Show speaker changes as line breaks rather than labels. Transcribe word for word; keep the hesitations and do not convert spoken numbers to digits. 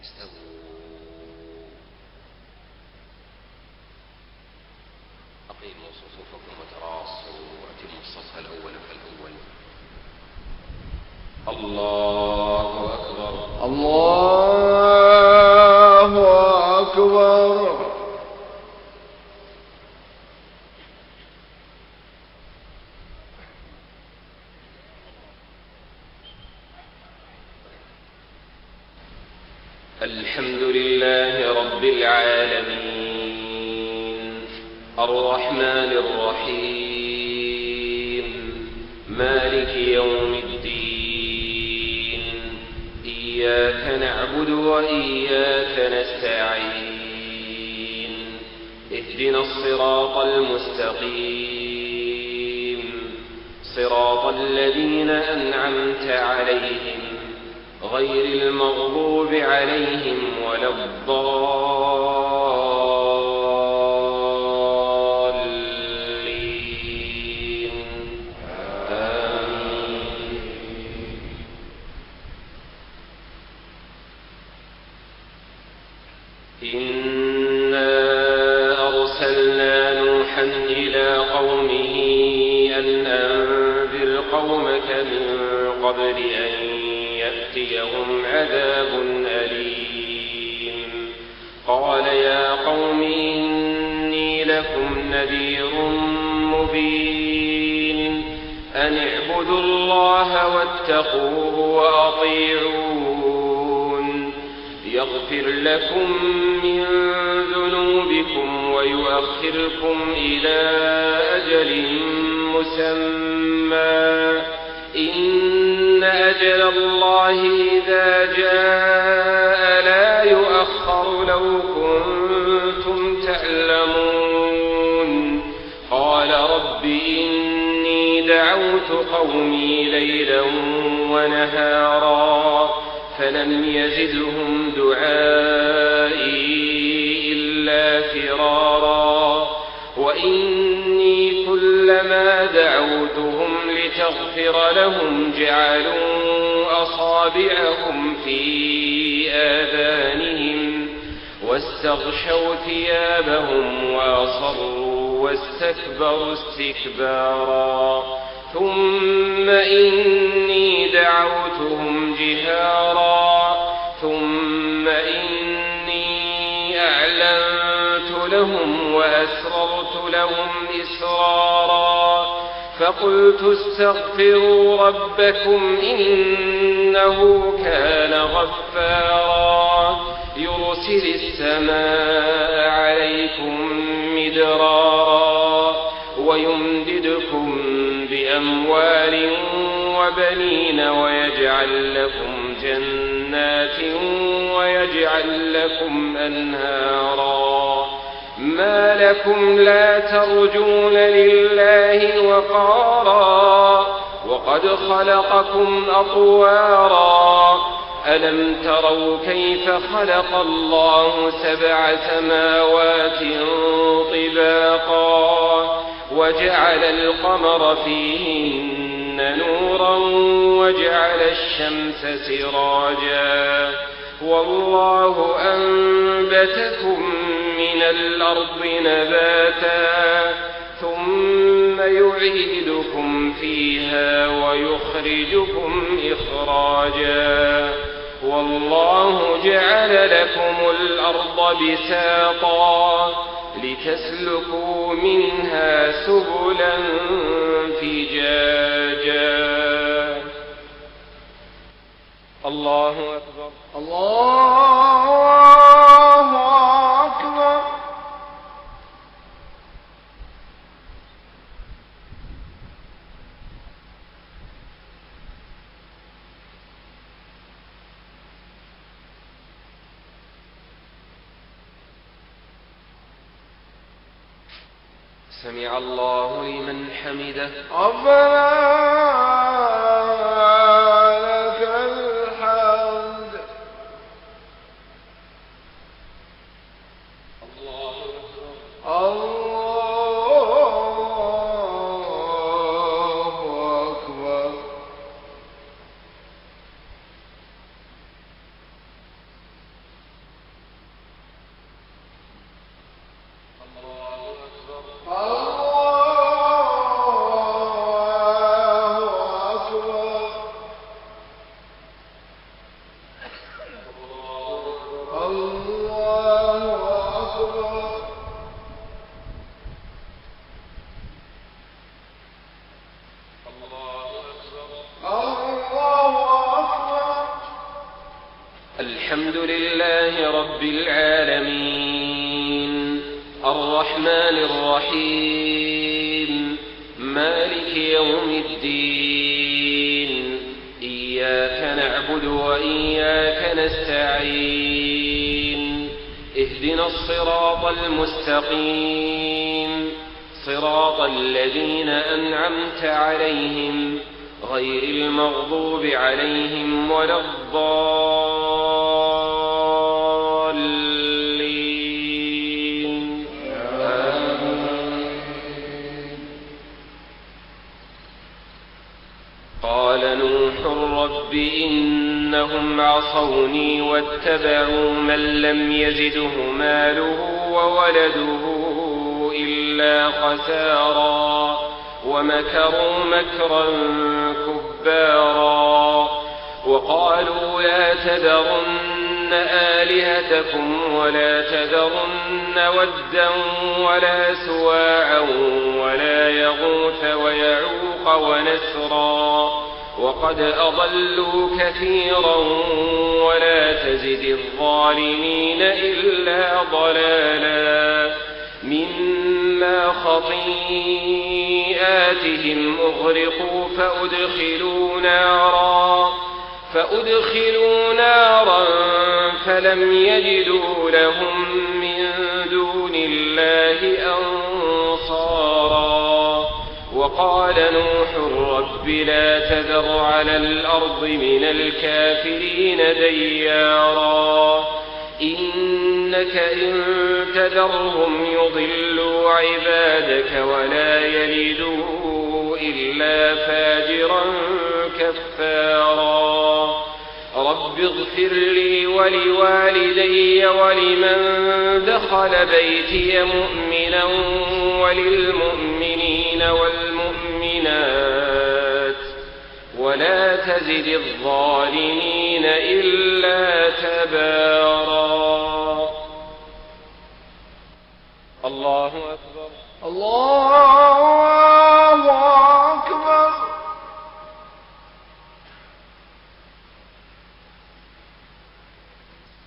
أقيموا صفوفكم وتراصوا وأتموا الصف الأول فالأول. الله أكبر
الله أكبر.
الحمد لله رب العالمين الرحمن الرحيم مالك يوم الدين إياك نعبد وإياك نستعين اهدنا الصراط المستقيم صراط الذين أنعمت عليهم غير المغضوب عليهم ولا الضالين آمين. إنا أرسلنا نوحا إلى قومه أن أنذر قومك من قبل أن يأتيهم عذاب أليم. قال يا قوم إني لكم نذير مبين أن اعبدوا الله واتقوه وأطيعون يغفر لكم من ذنوبكم ويؤخركم إلى أجل مسمى إن أجل الله إذا جاء لا يؤخر لو كنتم تعلمون. قال رب إني دعوت قومي ليلا ونهارا فلم يزدهم دعائي إلا فرارا وإني كلما دعوتهم لتغفر لهم جعلوا أصابعهم في آذانهم واستغشوا ثيابهم وأصروا واستكبروا استكبارا ثم إني دعوتهم جهارا ثم إني أعلنت لهم وأسررت لهم إسرارا فقلت استغفروا ربكم إنه كان غفارا يرسل السماء عليكم مدرارا ويمددكم بأموال وبنين ويجعل لكم جنات ويجعل لكم أنهارا ما لكم لا ترجون لله وقارا وقد خلقكم أطوارا ألم تروا كيف خلق الله سبع سماوات طباقا وجعل القمر فيهن نورا وجعل الشمس سراجا والله أنبتكم من الأرض نباتا ثم يعيدكم فيها ويخرجكم إخراجا والله جعل لكم الأرض بساطا لتسلكوا منها سبلا فجاجا. الله أكبر
الله أكبر.
سمع الله لمن حمده
ربنا لك الحمد.
الله أكبر
الله أكبر.
الحمد لله رب العالمين الرحمن الرحيم مالك يوم الدين إياك نعبد وإياك نستعين اهدنا الصراط المستقيم صراط الذين أنعمت عليهم غير المغضوب عليهم ولا الضالين آمين. قال نوح رب إنهم عصوني واتبعوا من لم يزده ماله وولده إلا خسارا ومكروا مكرا كبارا وقالوا لا تذرن آلهتكم ولا تذرن ودا ولا سواعا ولا يغوث ويعوق ونسرا وقد أضلوا كثيرا ولا تزد الظالمين إلا ضلالا مما خطيئاتهم أغرقوا فأدخلوا نارا فأدخلوا نارا فلم يجدوا لهم من دون الله أنصارا وقال نوح رب لا تذر على الأرض من الكافرين ديارا إنك إن تذرهم يضلوا عبادك ولا يلدوا إلا فاجرا كفارا رب اغفر لي ولوالدي ولمن دخل بيتي مؤمنا وللمؤمنين والمؤمنات ولا تزد الظالمين إلا تبارا. الله أكبر.
الله